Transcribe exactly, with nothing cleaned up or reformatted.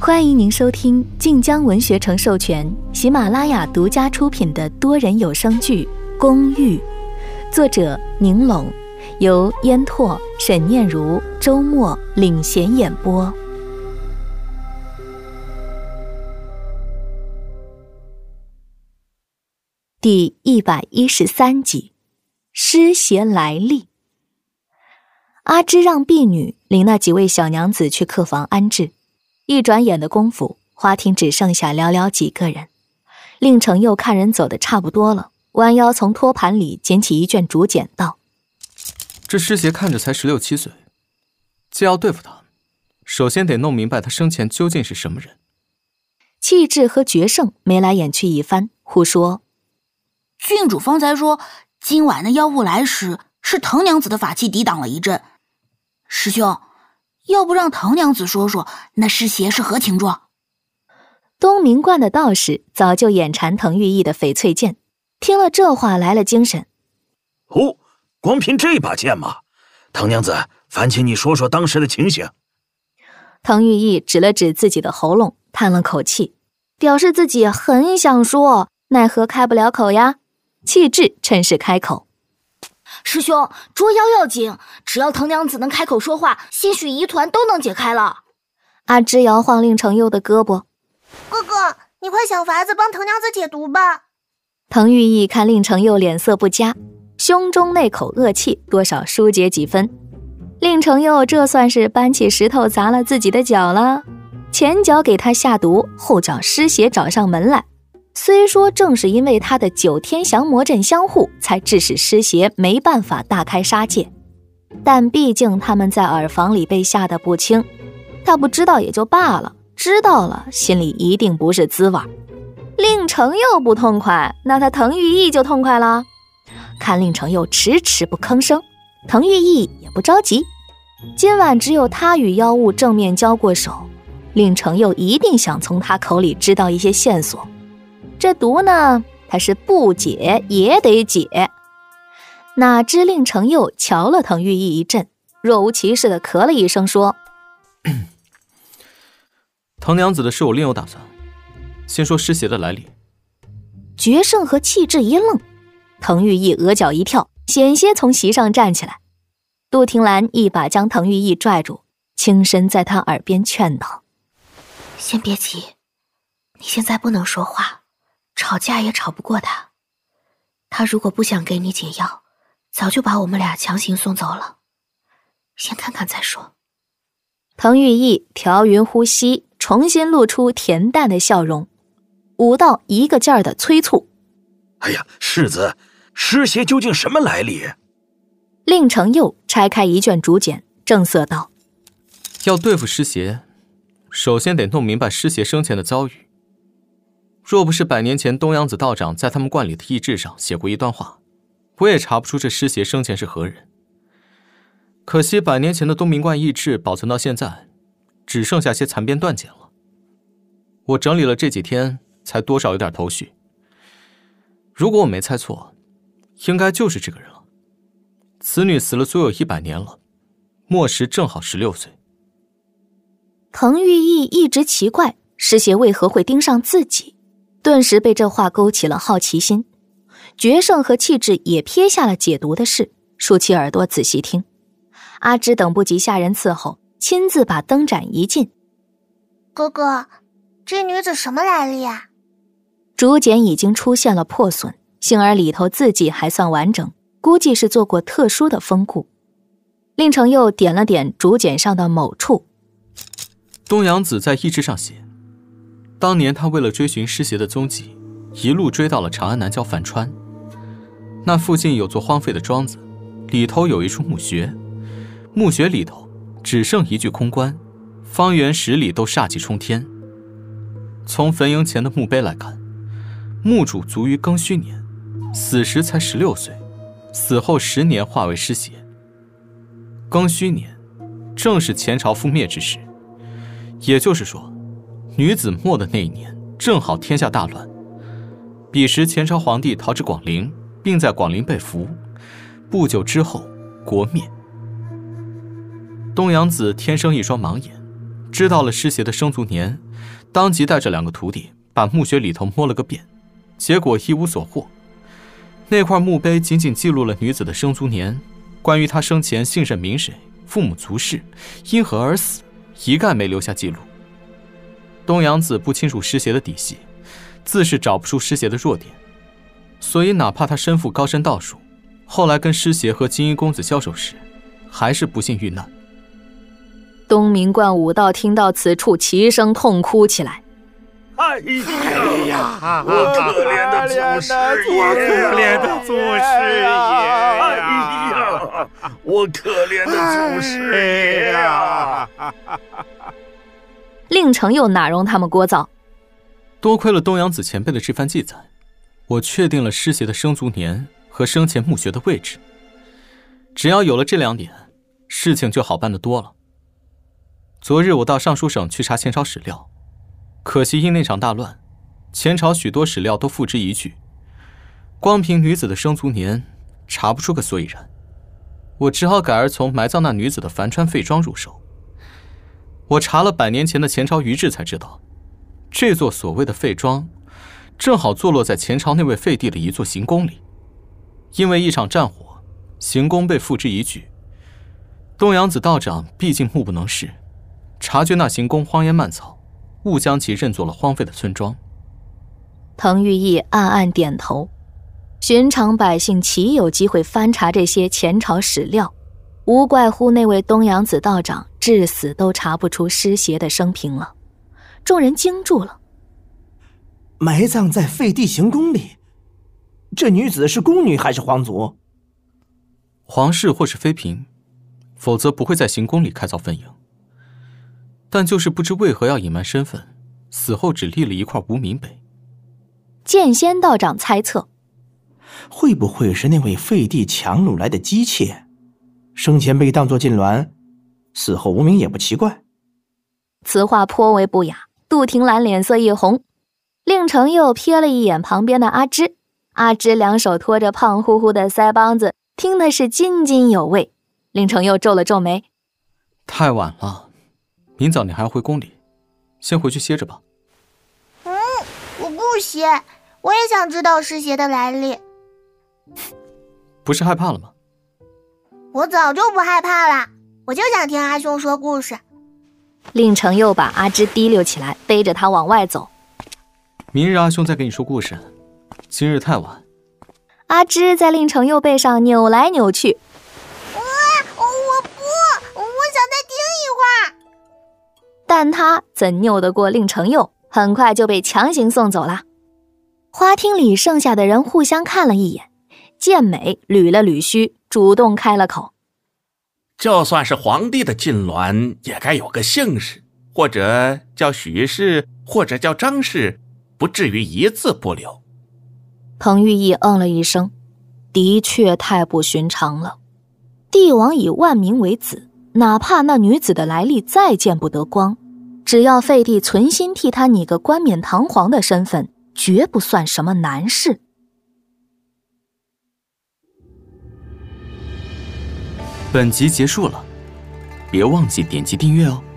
欢迎您收听晋江文学城授权、喜马拉雅独家出品的多人有声剧《公寓》，作者宁拢，由烟拓、沈念如、周末领衔演播。第一百一十三集，失邪来历。阿芝让婢女领那几位小娘子去客房安置。一转眼的功夫，花厅只剩下寥寥几个人。令程佑看人走得差不多了，弯腰从托盘里捡起一卷竹简道： 这师爷看着才十六七岁，既要对付他，首先得弄明白他生前究竟是什么人。 气质和决胜眉来眼去一番，互说： 郡主方才说今晚的妖物来时，是藤娘子的法器抵挡了一阵。师兄，要不让藤娘子说说那尸邪是何情状？ 东明观的道士早就眼馋藤玉意的翡翠剑，听了这话来了精神。 哦，光凭这把剑吗？藤娘子，烦请你说说当时的情形。 藤玉意指了指自己的喉咙，叹了口气，表示自己很想说，奈何开不了口呀。气质趁势开口： 师兄，捉妖要紧，只要藤娘子能开口说话，些许疑团都能解开了。 阿芝摇晃令程佑的胳膊： 哥哥，你快想法子帮藤娘子解毒吧。 藤玉意看令程佑脸色不佳，胸中那口恶气多少疏解几分。令程佑这算是搬起石头砸了自己的脚了，前脚给他下毒，后脚尸邪找上门来。虽说正是因为他的九天降魔阵相护，才致使尸邪没办法大开杀戒，但毕竟他们在耳房里被吓得不轻，他不知道也就罢了，知道了心里一定不是滋味。令程佑不痛快，那他藤玉意就痛快了。看令程佑迟迟不吭声，藤玉意也不着急，今晚只有他与妖物正面交过手，令程佑一定想从他口里知道一些线索。这毒呢，他是不解也得解。哪知令程佑瞧了藤玉意一阵，若无其事地咳了一声说： 藤娘子的事我另有打算，先说尸邪的来历。 决胜和气质一愣，藤玉意额角一跳，险些从席上站起来。杜婷兰一把将藤玉意拽住，轻声在他耳边劝道： 先别急，你现在不能说话，吵架也吵不过他。他如果不想给你解药，早就把我们俩强行送走了。先看看再说。 藤玉意调匀呼吸，重新露出恬淡的笑容，武道一个劲儿的催促： 哎呀，世子，尸邪究竟什么来历？ 令程佑拆开一卷竹简，正色道： 要对付尸邪，首先得弄明白尸邪生前的遭遇。若不是百年前东阳子道长在他们观里的义志上写过一段话，我也查不出这尸邪生前是何人。可惜百年前的东明观义志保存到现在，只剩下些残编断简了。我整理了这几天，才多少有点头绪。如果我没猜错，应该就是这个人了。此女死了足有一百年了，末时正好十六岁。 藤玉意一直奇怪尸邪为何会盯上自己，顿时被这话勾起了好奇心。决胜和气质也撇下了解毒的事，竖起耳朵仔细听。阿芝等不及下人伺候，亲自把灯盏一进。 哥哥，这女子什么来历啊？ 竹简已经出现了破损，幸而里头字迹还算完整，估计是做过特殊的封固。令程佑点了点竹简上的某处： 东阳子在义志上写，当年他为了追寻尸邪的踪迹，一路追到了长安南郊樊川。那附近有座荒废的庄子，里头有一处墓穴，墓穴里头只剩一具空棺，方圆十里都煞气冲天。从坟茔前的墓碑来看，墓主卒于庚戌年，死时才十六岁，死后十年化为尸邪。庚戌年正是前朝覆灭之时，也就是说女子没的那一年正好天下大乱。彼时前朝皇帝逃至广陵，并在广陵被俘，不久之后国灭。东阳子天生一双盲眼， 知道了尸邪的生卒年，当即带着两个徒弟把墓穴里头摸了个遍，结果一无所获。那块墓碑仅仅记录了女子的生卒年，关于她生前姓甚名谁、父母族氏、因何而死，一概没留下记录。东阳子不清楚尸邪的底细，自是找不出尸邪的弱点，所以哪怕他身负高深道术，后来跟尸邪和金衣公子交手时，还是不幸遇难。 东明观武道听到此处，齐声痛哭起来。 哎呀，我可怜的祖师爷，我可怜的祖师爷，哎呀，我可怜的祖师爷呀！ 令成又哪容他们聒噪？ 多亏了东阳子前辈的这番记载，我确定了尸邪的生卒年和生前墓穴的位置。只要有了这两点，事情就好办得多了。昨日我到尚书省去查前朝史料，可惜因那场大乱，前朝许多史料都付之一炬，光凭女子的生卒年查不出个所以然。我只好改而从埋葬那女子的樊川废庄入手。我查了百年前的前朝遗志，才知道这座所谓的废庄正好坐落在前朝那位废帝的一座行宫里。因为一场战火，行宫被付之一炬，东阳子道长毕竟目不能视，察觉那行宫荒烟蔓草，误将其认作了荒废的村庄。 滕玉义暗暗点头，寻常百姓岂有机会翻查这些前朝史料？无怪乎那位东阳子道长至死都查不出尸邪的生平了。众人惊住了。 埋葬在废帝行宫里，这女子是宫女还是皇族？ 皇室或是妃嫔，否则不会在行宫里开凿坟茔。但就是不知为何要隐瞒身份，死后只立了一块无名碑。 剑仙道长猜测， 会不会是那位废帝强掳来的姬妾？生前被当作禁鸾，死后无名也不奇怪。 此话颇为不雅，杜婷兰脸色一红。令成又瞥了一眼旁边的阿芝，阿芝两手托着胖乎乎的腮帮子，听的是津津有味。令成又皱了皱眉， 太晚了，明早你还要回宫里，先回去歇着吧。 嗯，我不歇，我也想知道尸邪的来历。 不是害怕了吗？ 我早就不害怕了，我就想听阿兄说故事。 令成又把阿芝提溜起来，背着他往外走。 明日阿兄再给你说故事，今日太晚。 阿芝在令成佑背上扭来扭去。 啊，我不，我想再听一会儿。 但他怎拗得过令成佑，很快就被强行送走了。花厅里剩下的人互相看了一眼，健美捋了捋须，主动开了口。 就算是皇帝的禁鸾，也该有个姓氏，或者叫许氏，或者叫张氏，不至于一字不留。 彭玉义嗯了一声，的确太不寻常了。帝王以万民为子，哪怕那女子的来历再见不得光，只要废帝存心替他拟个冠冕堂皇的身份，绝不算什么难事。 本集结束了，别忘记点击订阅哦。